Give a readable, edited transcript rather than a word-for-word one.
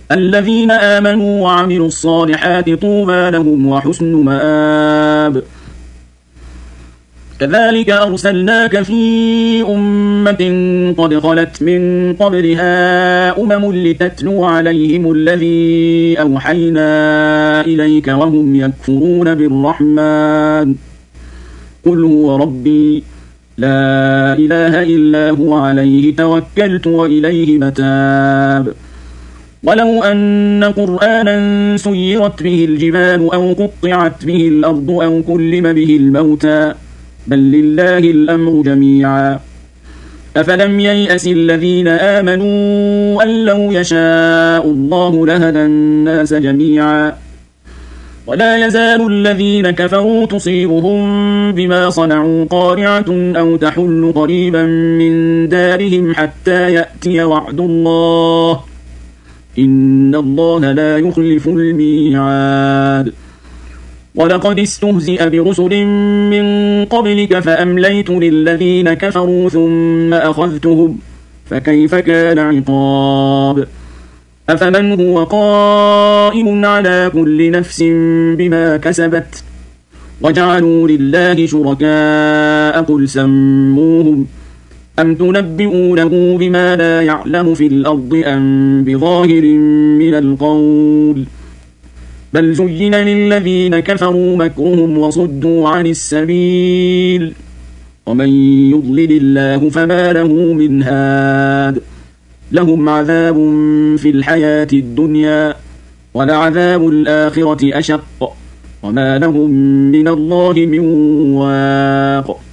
الذين آمنوا وعملوا الصالحات طوبى لهم وحسن مآب. كذلك أرسلناك في أمة قد خلت من قبلها لتتلو عليهم الذي أوحينا إليك وهم يكفرون بالرحمن قل هو ربي لا إله إلا هو عليه توكلت وإليه متاب. ولو أن قرآنا سيرت به الجبال أو قطعت به الأرض أو كلم به الموتى بل لله الأمر جميعا. أفلم ييأس الذين آمنوا أن لو يشاء الله لهدى الناس جميعا. ولا يزال الذين كفروا تصيبهم بما صنعوا قارعة أو تحل قريبا من دارهم حتى يأتي وعد الله إن الله لا يخلف الميعاد. ولقد استهزئ برسل من قبلك فأمليت للذين كفروا ثم أخذتهم فكيف كان عقاب. أفمن هو قائم على كل نفس بما كسبت وجعلوا لله شركاء قل سموهم أم تنبئونه بما لا يعلم في الأرض أم بظاهر من القول بل زين للذين كفروا مكرهم وصدوا عن السبيل ومن يضلل الله فما له من هاد. لهم عذاب في الحياة الدنيا ولعذاب الآخرة أشق وما لهم من الله من واق.